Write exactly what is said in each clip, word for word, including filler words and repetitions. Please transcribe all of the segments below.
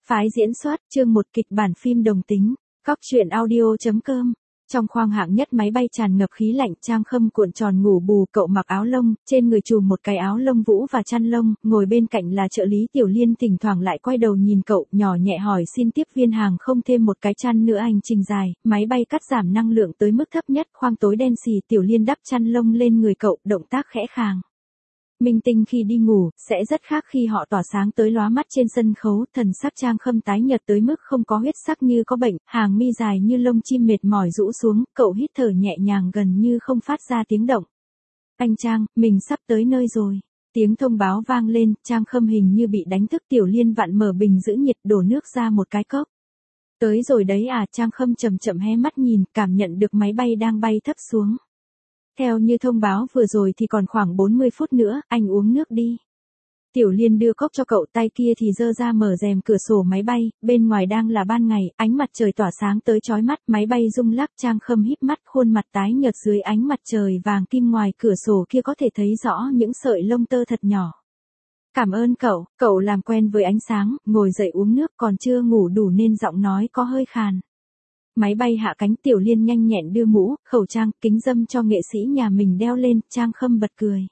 Phái diễn xuất, chương một kịch bản phim đồng tính, Cóc truyện audio chấm com. Trong khoang hạng nhất máy bay tràn ngập khí lạnh, Trang Khâm cuộn tròn ngủ bù, cậu mặc áo lông, trên người trùm một cái áo lông vũ và chăn lông, ngồi bên cạnh là trợ lý Tiểu Liên, thỉnh thoảng lại quay đầu nhìn cậu, nhỏ nhẹ hỏi xin tiếp viên hàng không thêm một cái chăn nữa. Hành trình dài, máy bay cắt giảm năng lượng tới mức thấp nhất, khoang tối đen xì, Tiểu Liên đắp chăn lông lên người cậu, động tác khẽ khàng. Minh tinh khi đi ngủ, sẽ rất khác khi họ tỏa sáng tới lóa mắt trên sân khấu. Thần sắc Trang Khâm tái nhợt tới mức không có huyết sắc như có bệnh, hàng mi dài như lông chim mệt mỏi rũ xuống, cậu hít thở nhẹ nhàng gần như không phát ra tiếng động. Anh Trang, mình sắp tới nơi rồi. Tiếng thông báo vang lên, Trang Khâm hình như bị đánh thức. Tiểu Liên vặn mở bình giữ nhiệt, đổ nước ra một cái cốc. Tới rồi đấy à? Trang Khâm chậm chậm hé mắt nhìn, cảm nhận được máy bay đang bay thấp xuống. Theo như thông báo vừa rồi thì còn khoảng bốn mươi phút nữa, anh uống nước đi. Tiểu Liên đưa cốc cho cậu, tay kia thì giơ ra mở rèm cửa sổ máy bay, bên ngoài đang là ban ngày, ánh mặt trời tỏa sáng tới chói mắt, máy bay rung lắc. Trang Khâm híp mắt, khuôn mặt tái nhợt dưới ánh mặt trời vàng kim, ngoài cửa sổ kia có thể thấy rõ những sợi lông tơ thật nhỏ. Cảm ơn cậu, cậu làm quen với ánh sáng, ngồi dậy uống nước, còn chưa ngủ đủ nên giọng nói có hơi khàn. Máy bay hạ cánh, Tiểu Liên nhanh nhẹn đưa mũ, khẩu trang, kính râm cho nghệ sĩ nhà mình đeo lên. Trang Khâm bật cười.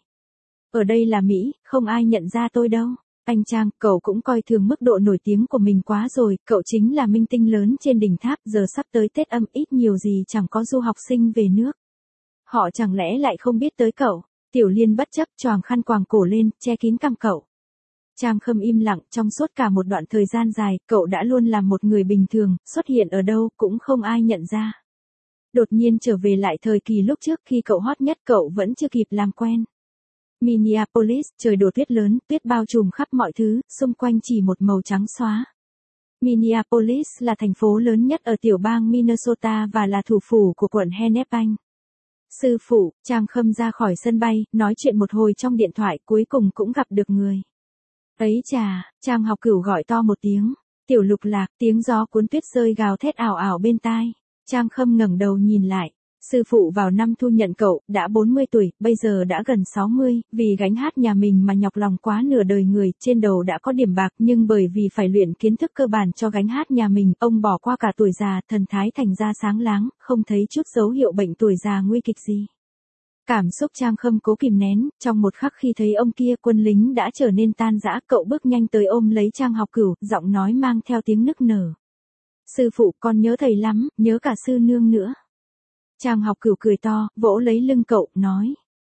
Ở đây là Mỹ, không ai nhận ra tôi đâu. Anh Trang, cậu cũng coi thường mức độ nổi tiếng của mình quá rồi, cậu chính là minh tinh lớn trên đỉnh tháp, giờ sắp tới Tết âm ít nhiều gì chẳng có du học sinh về nước. Họ chẳng lẽ lại không biết tới cậu? Tiểu Liên bất chấp choàng khăn quàng cổ lên, che kín cằm cậu. Trang Khâm im lặng, trong suốt cả một đoạn thời gian dài, cậu đã luôn là một người bình thường, xuất hiện ở đâu cũng không ai nhận ra. Đột nhiên trở về lại thời kỳ lúc trước khi cậu hot nhất, cậu vẫn chưa kịp làm quen. Minneapolis, trời đổ tuyết lớn, tuyết bao trùm khắp mọi thứ, xung quanh chỉ một màu trắng xóa. Minneapolis là thành phố lớn nhất ở tiểu bang Minnesota và là thủ phủ của quận Hennepin. Sư phụ, Trang Khâm ra khỏi sân bay, nói chuyện một hồi trong điện thoại, cuối cùng cũng gặp được người. Ấy chà, Trang Học Cửu gọi to một tiếng. Tiểu Lục Lạc, tiếng gió cuốn tuyết rơi gào thét ảo ảo bên tai. Trang Khâm ngẩng đầu nhìn lại. Sư phụ vào năm thu nhận cậu, đã bốn mươi tuổi, bây giờ đã gần sáu mươi, vì gánh hát nhà mình mà nhọc lòng quá nửa đời người, trên đầu đã có điểm bạc, nhưng bởi vì phải luyện kiến thức cơ bản cho gánh hát nhà mình, ông bỏ qua cả tuổi già, thần thái thành ra sáng láng, không thấy chút dấu hiệu bệnh tuổi già nguy kịch gì. Cảm xúc Trang Khâm cố kìm nén, trong một khắc khi thấy ông kia, quân lính đã trở nên tan rã, cậu bước nhanh tới ôm lấy Trang Học Cửu, giọng nói mang theo tiếng nức nở. Sư phụ, con nhớ thầy lắm, nhớ cả sư nương nữa. Trang Học Cửu cười to, vỗ lấy lưng cậu, nói.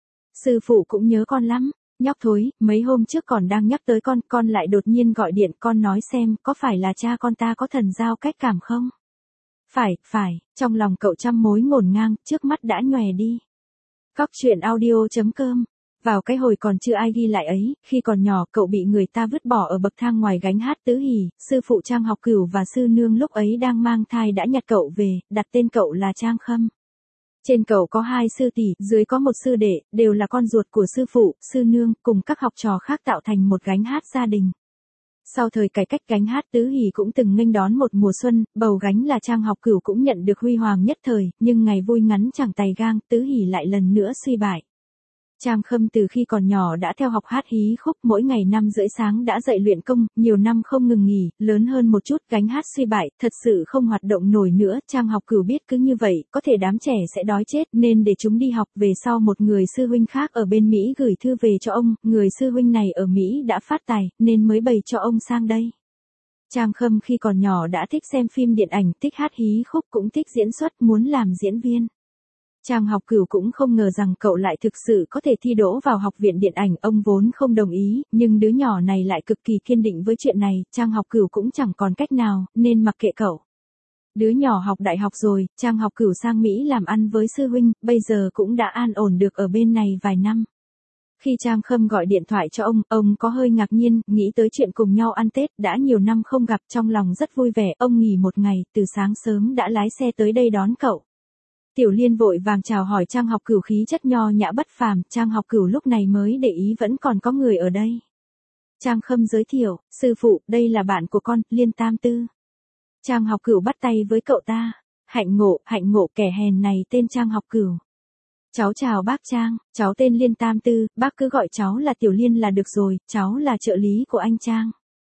Sư phụ cũng nhớ con lắm, nhóc thối, mấy hôm trước còn đang nhắc tới con, con lại đột nhiên gọi điện, con nói xem, có phải là cha con ta có thần giao cách cảm không? Phải, phải, trong lòng cậu trăm mối ngổn ngang, trước mắt đã nhòe đi. Cóc truyện audio chấm com. Vào cái hồi còn chưa ai ghi lại ấy, khi còn nhỏ cậu bị người ta vứt bỏ ở bậc thang ngoài gánh hát tứ hỉ, sư phụ Trang Học Cửu và sư nương lúc ấy đang mang thai đã nhặt cậu về, đặt tên cậu là Trang Khâm. Trên cậu có hai sư tỷ, dưới có một sư đệ, đều là con ruột của sư phụ, sư nương, cùng các học trò khác tạo thành một gánh hát gia đình. Sau thời cải cách, gánh hát tứ hỉ cũng từng nghênh đón một mùa xuân, bầu gánh là Trang Học Cửu cũng nhận được huy hoàng nhất thời, nhưng ngày vui ngắn chẳng tày gang, tứ hỉ lại lần nữa suy bại. Trang Khâm từ khi còn nhỏ đã theo học hát hí khúc, mỗi ngày năm rưỡi sáng đã dậy luyện công, nhiều năm không ngừng nghỉ, lớn hơn một chút, gánh hát suy bại, thật sự không hoạt động nổi nữa. Trang Học Cửu biết cứ như vậy, có thể đám trẻ sẽ đói chết, nên để chúng đi học. Về sau một người sư huynh khác ở bên Mỹ gửi thư về cho ông, người sư huynh này ở Mỹ đã phát tài, nên mới bày cho ông sang đây. Trang Khâm khi còn nhỏ đã thích xem phim điện ảnh, thích hát hí khúc, cũng thích diễn xuất, muốn làm diễn viên. Trang Học Cửu cũng không ngờ rằng cậu lại thực sự có thể thi đỗ vào học viện điện ảnh, ông vốn không đồng ý, nhưng đứa nhỏ này lại cực kỳ kiên định với chuyện này, Trang Học Cửu cũng chẳng còn cách nào, nên mặc kệ cậu. Đứa nhỏ học đại học rồi, Trang Học Cửu sang Mỹ làm ăn với sư huynh, bây giờ cũng đã an ổn được ở bên này vài năm. Khi Trang Khâm gọi điện thoại cho ông, ông có hơi ngạc nhiên, nghĩ tới chuyện cùng nhau ăn Tết, đã nhiều năm không gặp, trong lòng rất vui vẻ, ông nghỉ một ngày, từ sáng sớm đã lái xe tới đây đón cậu. Tiểu Liên vội vàng chào hỏi Trang Học Cửu, khí chất nho nhã bất phàm, Trang Học Cửu lúc này mới để ý vẫn còn có người ở đây. Trang Khâm giới thiệu, sư phụ, đây là bạn của con, Liên Tam Tư. Trang Học Cửu bắt tay với cậu ta, hạnh ngộ, hạnh ngộ, kẻ hèn này tên Trang Học Cửu. Cháu chào bác Trang, cháu tên Liên Tam Tư, bác cứ gọi cháu là Tiểu Liên là được rồi, cháu là trợ lý của anh Trang.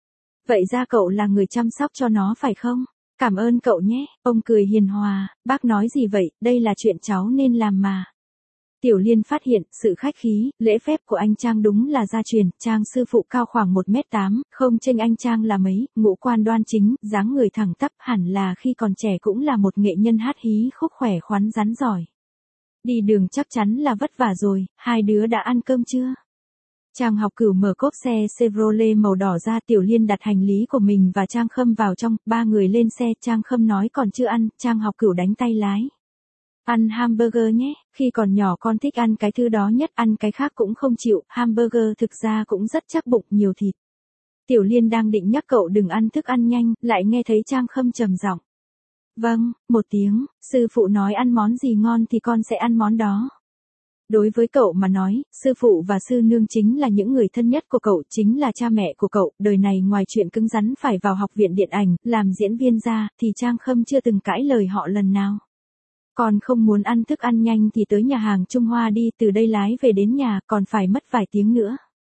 Vậy ra cậu là người chăm sóc cho nó phải không? Cảm ơn cậu nhé, ông cười hiền hòa, bác nói gì vậy, đây là chuyện cháu nên làm mà. Tiểu Liên phát hiện, sự khách khí, lễ phép của anh Trang đúng là gia truyền, Trang sư phụ cao khoảng một mét tám, không chênh anh Trang là mấy, ngũ quan đoan chính, dáng người thẳng tắp, hẳn là khi còn trẻ cũng là một nghệ nhân hát hí khúc khỏe khoắn rắn giỏi. Đi đường chắc chắn là vất vả rồi, hai đứa đã ăn cơm chưa? Trang Học Cửu mở cốp xe Chevrolet màu đỏ ra, Tiểu Liên đặt hành lý của mình và Trang Khâm vào trong, ba người lên xe, Trang Khâm nói còn chưa ăn, Trang Học Cửu đánh tay lái. Ăn hamburger nhé, khi còn nhỏ con thích ăn cái thứ đó nhất, ăn cái khác cũng không chịu, hamburger thực ra cũng rất chắc bụng, nhiều thịt. Tiểu Liên đang định nhắc cậu đừng ăn thức ăn nhanh, lại nghe thấy Trang Khâm trầm giọng. Vâng, một tiếng, sư phụ nói ăn món gì ngon thì con sẽ ăn món đó. Đối với cậu mà nói, sư phụ và sư nương chính là những người thân nhất của cậu, chính là cha mẹ của cậu, đời này ngoài chuyện cứng rắn phải vào học viện điện ảnh, làm diễn viên ra, thì Trang Khâm chưa từng cãi lời họ lần nào. Còn không muốn ăn thức ăn nhanh thì tới nhà hàng Trung Hoa đi, từ đây lái về đến nhà, còn phải mất vài tiếng nữa.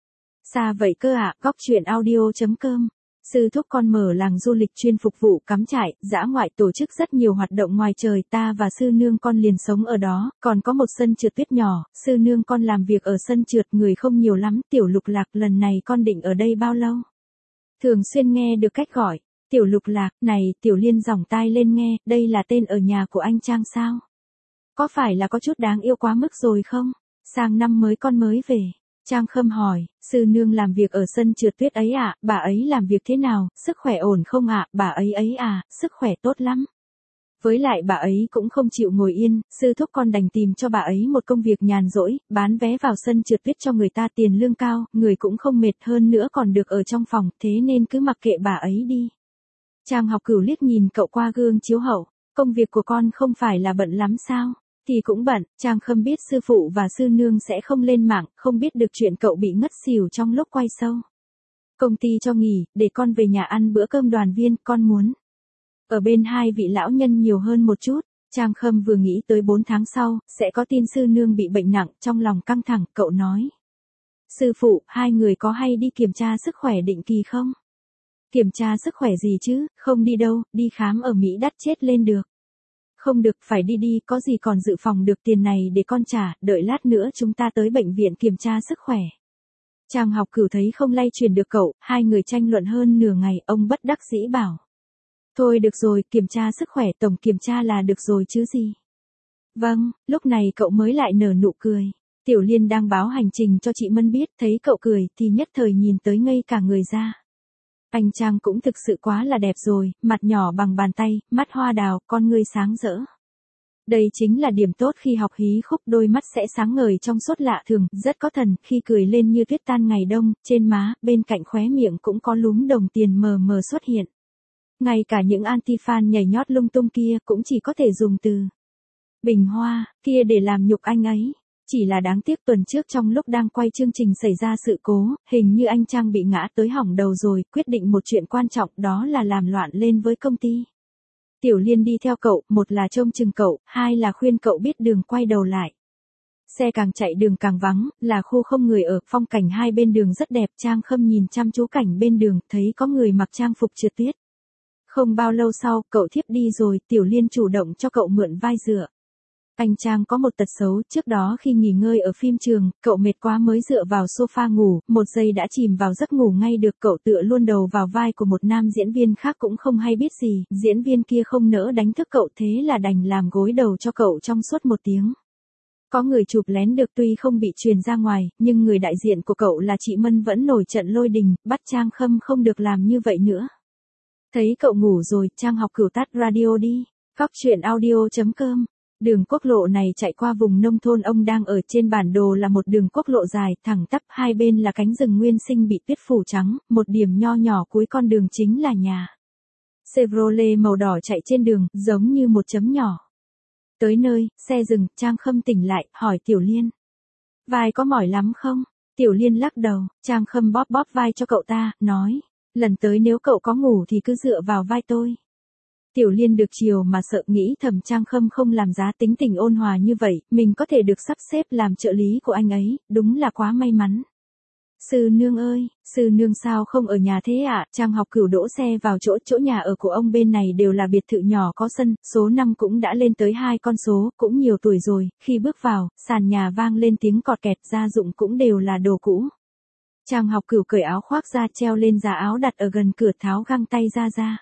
Xa vậy cơ ạ, à, góc chuyện audio chấm com. Sư thúc con mở làng du lịch chuyên phục vụ cắm trại, dã ngoại, tổ chức rất nhiều hoạt động ngoài trời, ta và sư nương con liền sống ở đó, còn có một sân trượt tuyết nhỏ, sư nương con làm việc ở sân trượt, người không nhiều lắm. Tiểu Lục Lạc, lần này con định ở đây bao lâu? Thường xuyên nghe được cách gọi, Tiểu Lục Lạc, này, Tiểu Liên giỏng tai lên nghe, đây là tên ở nhà của anh Trang sao? Có phải là có chút đáng yêu quá mức rồi không? Sang năm mới con mới về. Trang Khâm hỏi, sư nương làm việc ở sân trượt tuyết ấy ạ, à, bà ấy làm việc thế nào, sức khỏe ổn không ạ, à? Bà ấy ấy à, sức khỏe tốt lắm. Với lại bà ấy cũng không chịu ngồi yên, sư thúc con đành tìm cho bà ấy một công việc nhàn rỗi, bán vé vào sân trượt tuyết cho người ta, tiền lương cao, người cũng không mệt, hơn nữa còn được ở trong phòng, thế nên cứ mặc kệ bà ấy đi. Trang Học Cửu liếc nhìn cậu qua gương chiếu hậu, công việc của con không phải là bận lắm sao? Thì cũng bận. Trang Khâm biết sư phụ và sư nương sẽ không lên mạng, không biết được chuyện cậu bị ngất xỉu trong lúc quay show. Công ty cho nghỉ, để con về nhà ăn bữa cơm đoàn viên, con muốn ở bên hai vị lão nhân nhiều hơn một chút. Trang Khâm vừa nghĩ tới bốn tháng sau, sẽ có tin sư nương bị bệnh nặng, trong lòng căng thẳng, cậu nói. Sư phụ, hai người có hay đi kiểm tra sức khỏe định kỳ không? Kiểm tra sức khỏe gì chứ, không đi đâu, đi khám ở Mỹ đắt chết lên được. Không được, phải đi đi, có gì còn dự phòng được, tiền này để con trả, đợi lát nữa chúng ta tới bệnh viện kiểm tra sức khỏe. Trang Học Cửu thấy không lay truyền được cậu, hai người tranh luận hơn nửa ngày, ông bất đắc dĩ bảo. Thôi được rồi, kiểm tra sức khỏe, tổng kiểm tra là được rồi chứ gì. Vâng, lúc này cậu mới lại nở nụ cười. Tiểu Liên đang báo hành trình cho chị Mân biết, thấy cậu cười thì nhất thời nhìn tới ngây cả người ra. Anh Trang cũng thực sự quá là đẹp rồi, mặt nhỏ bằng bàn tay, mắt hoa đào, con ngươi sáng rỡ. Đây chính là điểm tốt khi học hí khúc, đôi mắt sẽ sáng ngời trong suốt lạ thường, rất có thần, khi cười lên như tuyết tan ngày đông, trên má, bên cạnh khóe miệng cũng có lúm đồng tiền mờ mờ xuất hiện. Ngay cả những anti-fan nhảy nhót lung tung kia cũng chỉ có thể dùng từ bình hoa kia để làm nhục anh ấy. Chỉ là đáng tiếc tuần trước trong lúc đang quay chương trình xảy ra sự cố, hình như anh Trang bị ngã tới hỏng đầu rồi, quyết định một chuyện quan trọng, đó là làm loạn lên với công ty. Tiểu Liên đi theo cậu, một là trông chừng cậu, hai là khuyên cậu biết đường quay đầu lại. Xe càng chạy đường càng vắng, là khu không người ở, phong cảnh hai bên đường rất đẹp. Trang Khâm nhìn chăm chú cảnh bên đường, thấy có người mặc trang phục trượt tuyết. Không bao lâu sau, cậu thiếp đi rồi, Tiểu Liên chủ động cho cậu mượn vai dựa. Anh Trang có một tật xấu, trước đó khi nghỉ ngơi ở phim trường, cậu mệt quá mới dựa vào sofa ngủ, một giây đã chìm vào giấc ngủ ngay được, cậu tựa luôn đầu vào vai của một nam diễn viên khác cũng không hay biết gì, diễn viên kia không nỡ đánh thức cậu, thế là đành làm gối đầu cho cậu trong suốt một tiếng. Có người chụp lén được, tuy không bị truyền ra ngoài, nhưng người đại diện của cậu là chị Mân vẫn nổi trận lôi đình, bắt Trang Khâm không được làm như vậy nữa. Thấy cậu ngủ rồi, Trang Học Cửu tắt radio đi. Góc chuyện audio chấm com. Đường quốc lộ này chạy qua vùng nông thôn ông đang ở, trên bản đồ là một đường quốc lộ dài, thẳng tắp, hai bên là cánh rừng nguyên sinh bị tuyết phủ trắng, một điểm nho nhỏ cuối con đường chính là nhà. Chevrolet màu đỏ chạy trên đường, giống như một chấm nhỏ. Tới nơi, xe dừng, Trang Khâm tỉnh lại, hỏi Tiểu Liên. Vai có mỏi lắm không? Tiểu Liên lắc đầu, Trang Khâm bóp bóp vai cho cậu ta, nói. Lần tới nếu cậu có ngủ thì cứ dựa vào vai tôi. Tiểu Liên được chiều mà sợ, nghĩ thầm Trang Khâm không làm giá tính tình ôn hòa như vậy, mình có thể được sắp xếp làm trợ lý của anh ấy, đúng là quá may mắn. Sư nương ơi, sư nương sao không ở nhà thế ạ? À? Trang Học Cửu đỗ xe vào chỗ, chỗ nhà ở của ông bên này đều là biệt thự nhỏ có sân, số năm cũng đã lên tới hai con số, cũng nhiều tuổi rồi, khi bước vào, sàn nhà vang lên tiếng cọt kẹt, gia dụng cũng đều là đồ cũ. Trang Học Cửu cởi áo khoác ra treo lên giá áo đặt ở gần cửa, tháo găng tay ra ra.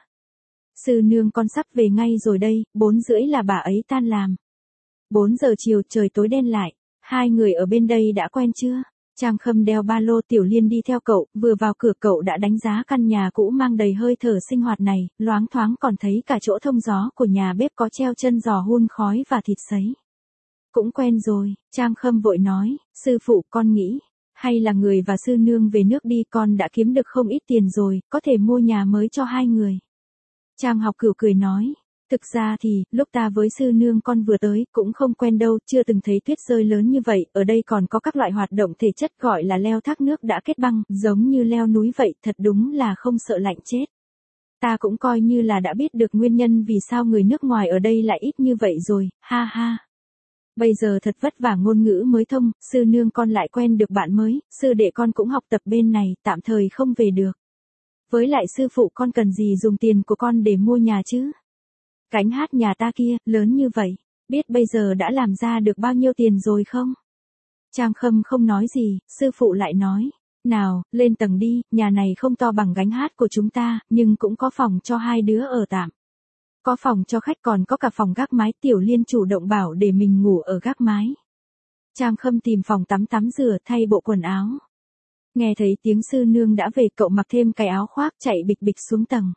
Sư nương con sắp về ngay rồi đây, bốn rưỡi là bà ấy tan làm. Bốn giờ chiều trời tối đen lại, hai người ở bên đây đã quen chưa? Trang Khâm đeo ba lô, Tiểu Liên đi theo cậu, vừa vào cửa cậu đã đánh giá căn nhà cũ mang đầy hơi thở sinh hoạt này, loáng thoáng còn thấy cả chỗ thông gió của nhà bếp có treo chân giò hun khói và thịt sấy. Cũng quen rồi, Trang Khâm vội nói, sư phụ con nghĩ, hay là người và sư nương về nước đi, con đã kiếm được không ít tiền rồi, có thể mua nhà mới cho hai người. Trang Học Cửu cười nói. Thực ra thì, lúc ta với sư nương con vừa tới, cũng không quen đâu, chưa từng thấy tuyết rơi lớn như vậy, ở đây còn có các loại hoạt động thể chất gọi là leo thác nước đã kết băng, giống như leo núi vậy, thật đúng là không sợ lạnh chết. Ta cũng coi như là đã biết được nguyên nhân vì sao người nước ngoài ở đây lại ít như vậy rồi, ha ha. Bây giờ thật vất vả ngôn ngữ mới thông, sư nương con lại quen được bạn mới, sư đệ con cũng học tập bên này, tạm thời không về được. Với lại sư phụ con cần gì dùng tiền của con để mua nhà chứ? Gánh hát nhà ta kia, lớn như vậy, biết bây giờ đã làm ra được bao nhiêu tiền rồi không? Trang Khâm không nói gì, sư phụ lại nói, nào, lên tầng đi, nhà này không to bằng gánh hát của chúng ta, nhưng cũng có phòng cho hai đứa ở tạm. Có phòng cho khách còn có cả phòng gác mái, Tiểu Liên chủ động bảo để mình ngủ ở gác mái. Trang Khâm tìm phòng tắm tắm rửa thay bộ quần áo. Nghe thấy tiếng sư nương đã về, cậu mặc thêm cái áo khoác chạy bịch bịch xuống tầng.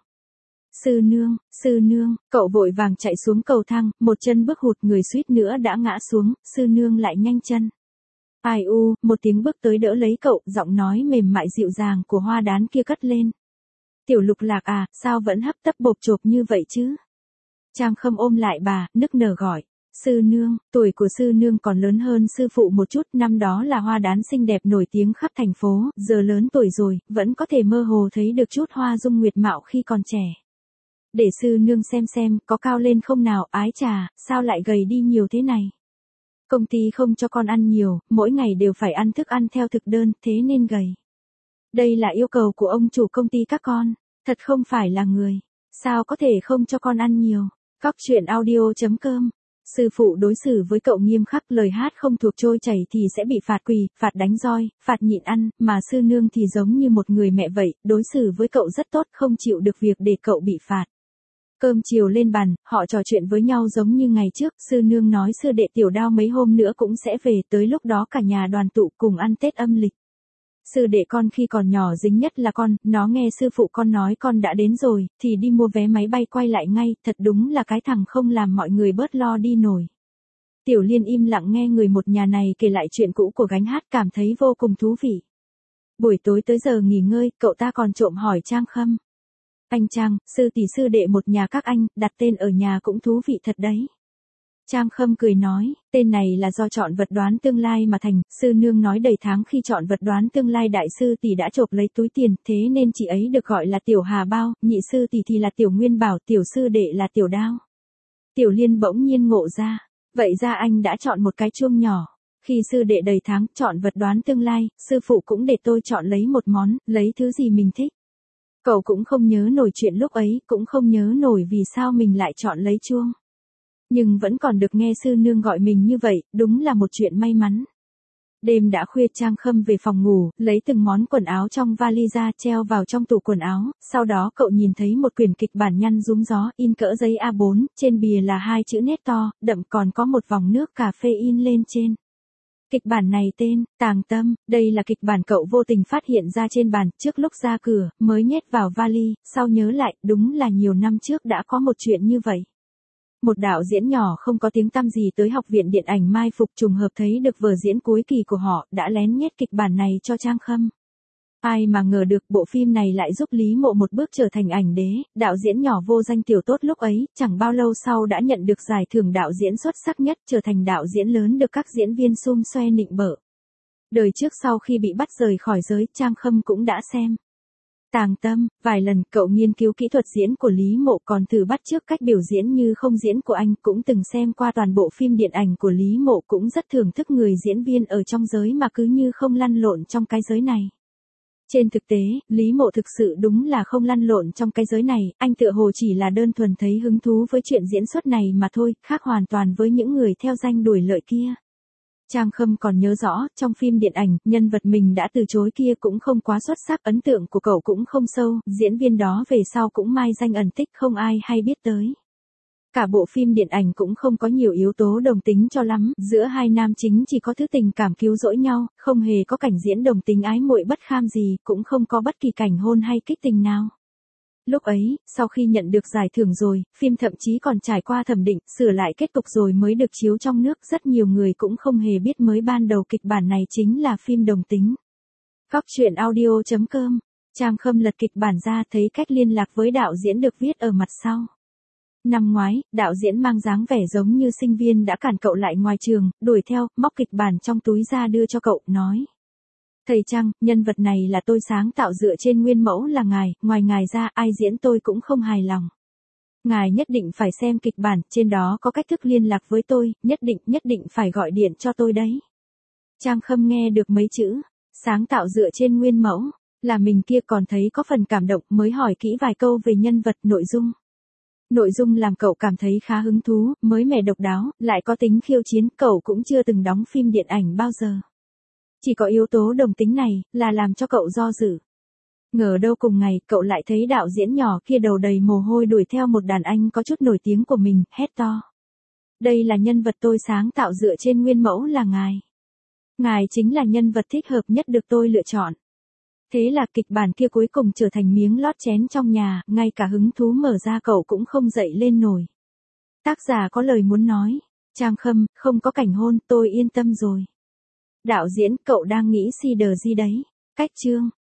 Sư nương, sư nương, cậu vội vàng chạy xuống cầu thang, một chân bước hụt, người suýt nữa đã ngã xuống, sư nương lại nhanh chân. Ai u, một tiếng bước tới đỡ lấy cậu, giọng nói mềm mại dịu dàng của Hoa Đán kia cất lên. Tiểu Lục Lạc à, sao vẫn hấp tấp bộp chộp như vậy chứ? Trang Khâm ôm lại bà, nức nở gọi. Sư nương, tuổi của sư nương còn lớn hơn sư phụ một chút, năm đó là Hoa Đán xinh đẹp nổi tiếng khắp thành phố, giờ lớn tuổi rồi, vẫn có thể mơ hồ thấy được chút hoa dung nguyệt mạo khi còn trẻ. Để sư nương xem xem, có cao lên không nào, ái chà, sao lại gầy đi nhiều thế này? Công ty không cho con ăn nhiều, mỗi ngày đều phải ăn thức ăn theo thực đơn, thế nên gầy. Đây là yêu cầu của ông chủ công ty các con, thật không phải là người. Sao có thể không cho con ăn nhiều? Cóc truyện audio chấm com. Sư phụ đối xử với cậu nghiêm khắc, lời hát không thuộc trôi chảy thì sẽ bị phạt quỳ, phạt đánh roi, phạt nhịn ăn, mà sư nương thì giống như một người mẹ vậy, đối xử với cậu rất tốt, không chịu được việc để cậu bị phạt. Cơm chiều lên bàn, họ trò chuyện với nhau giống như ngày trước, sư nương nói sư đệ Tiểu Đao mấy hôm nữa cũng sẽ về, tới lúc đó cả nhà đoàn tụ cùng ăn Tết âm lịch. Sư đệ con khi còn nhỏ dính nhất là con, nó nghe sư phụ con nói con đã đến rồi, thì đi mua vé máy bay quay lại ngay, thật đúng là cái thằng không làm mọi người bớt lo đi nổi. Tiểu Liên im lặng nghe người một nhà này kể lại chuyện cũ của gánh hát, cảm thấy vô cùng thú vị. Buổi tối tới giờ nghỉ ngơi, cậu ta còn trộm hỏi Trang Khâm. Anh Trang, sư tỷ sư đệ một nhà các anh, đặt tên ở nhà cũng thú vị thật đấy. Trang Khâm cười nói, tên này là do chọn vật đoán tương lai mà thành, sư nương nói đầy tháng khi chọn vật đoán tương lai đại sư tỷ đã chộp lấy túi tiền, thế nên chị ấy được gọi là Tiểu Hà Bao, nhị sư tỷ thì là Tiểu Nguyên Bảo, tiểu sư đệ là Tiểu Đao. Tiểu Liên bỗng nhiên ngộ ra, vậy ra anh đã chọn một cái chuông nhỏ. Khi sư đệ đầy tháng chọn vật đoán tương lai, sư phụ cũng để tôi chọn lấy một món, lấy thứ gì mình thích. Cậu cũng không nhớ nổi chuyện lúc ấy, cũng không nhớ nổi vì sao mình lại chọn lấy chuông. Nhưng vẫn còn được nghe sư nương gọi mình như vậy, đúng là một chuyện may mắn. Đêm đã khuya, Trang Khâm về phòng ngủ, lấy từng món quần áo trong vali ra treo vào trong tủ quần áo, sau đó cậu nhìn thấy một quyển kịch bản nhăn rúm gió, in cỡ giấy A bốn, trên bìa là hai chữ nét to, đậm còn có một vòng nước cà phê in lên trên. Kịch bản này tên, Tàng Tâm, đây là kịch bản cậu vô tình phát hiện ra trên bàn, trước lúc ra cửa, mới nhét vào vali, sau nhớ lại, đúng là nhiều năm trước đã có một chuyện như vậy. Một đạo diễn nhỏ không có tiếng tăm gì tới học viện điện ảnh Mai Phục, trùng hợp thấy được vở diễn cuối kỳ của họ, đã lén nhét kịch bản này cho Trang Khâm. Ai mà ngờ được bộ phim này lại giúp Lý Mộ một bước trở thành ảnh đế, đạo diễn nhỏ vô danh tiểu tốt lúc ấy, chẳng bao lâu sau đã nhận được giải thưởng đạo diễn xuất sắc nhất, trở thành đạo diễn lớn được các diễn viên xum xoe nịnh bợ. Đời trước sau khi bị bắt rời khỏi giới, Trang Khâm cũng đã xem Tàng Tâm, vài lần cậu nghiên cứu kỹ thuật diễn của Lý Mộ, còn thử bắt chước cách biểu diễn như không diễn của anh, cũng từng xem qua toàn bộ phim điện ảnh của Lý Mộ, cũng rất thưởng thức người diễn viên ở trong giới mà cứ như không lăn lộn trong cái giới này. Trên thực tế, Lý Mộ thực sự đúng là không lăn lộn trong cái giới này, anh tựa hồ chỉ là đơn thuần thấy hứng thú với chuyện diễn xuất này mà thôi, khác hoàn toàn với những người theo danh đuổi lợi kia. Trang Khâm còn nhớ rõ, trong phim điện ảnh, nhân vật mình đã từ chối kia cũng không quá xuất sắc, ấn tượng của cậu cũng không sâu, diễn viên đó về sau cũng mai danh ẩn tích không ai hay biết tới. Cả bộ phim điện ảnh cũng không có nhiều yếu tố đồng tính cho lắm, giữa hai nam chính chỉ có thứ tình cảm cứu rỗi nhau, không hề có cảnh diễn đồng tính ái muội bất kham gì, cũng không có bất kỳ cảnh hôn hay kích tình nào. Lúc ấy, sau khi nhận được giải thưởng rồi, phim thậm chí còn trải qua thẩm định, sửa lại kết cục rồi mới được chiếu trong nước, rất nhiều người cũng không hề biết mới ban đầu kịch bản này chính là phim đồng tính. Góc truyện audio chấm com, Trang Khâm lật kịch bản ra thấy cách liên lạc với đạo diễn được viết ở mặt sau. Năm ngoái, đạo diễn mang dáng vẻ giống như sinh viên đã cản cậu lại ngoài trường, đuổi theo, móc kịch bản trong túi ra đưa cho cậu, nói. Thầy Trang, nhân vật này là tôi sáng tạo dựa trên nguyên mẫu là ngài, ngoài ngài ra ai diễn tôi cũng không hài lòng. Ngài nhất định phải xem kịch bản, trên đó có cách thức liên lạc với tôi, nhất định, nhất định phải gọi điện cho tôi đấy. Trang Khâm nghe được mấy chữ, sáng tạo dựa trên nguyên mẫu, là mình kia còn thấy có phần cảm động mới hỏi kỹ vài câu về nhân vật, nội dung. Nội dung làm cậu cảm thấy khá hứng thú, mới mẻ độc đáo, lại có tính khiêu chiến, cậu cũng chưa từng đóng phim điện ảnh bao giờ. Chỉ có yếu tố đồng tính này, là làm cho cậu do dự. Ngờ đâu cùng ngày, cậu lại thấy đạo diễn nhỏ kia đầu đầy mồ hôi đuổi theo một đàn anh có chút nổi tiếng của mình, hét to. Đây là nhân vật tôi sáng tạo dựa trên nguyên mẫu là ngài. Ngài chính là nhân vật thích hợp nhất được tôi lựa chọn. Thế là kịch bản kia cuối cùng trở thành miếng lót chén trong nhà, ngay cả hứng thú mở ra cậu cũng không dậy lên nổi. Tác giả có lời muốn nói, Trang Khâm, không có cảnh hôn, tôi yên tâm rồi. Đạo diễn, cậu đang nghĩ si đờ gì đấy, cách chương.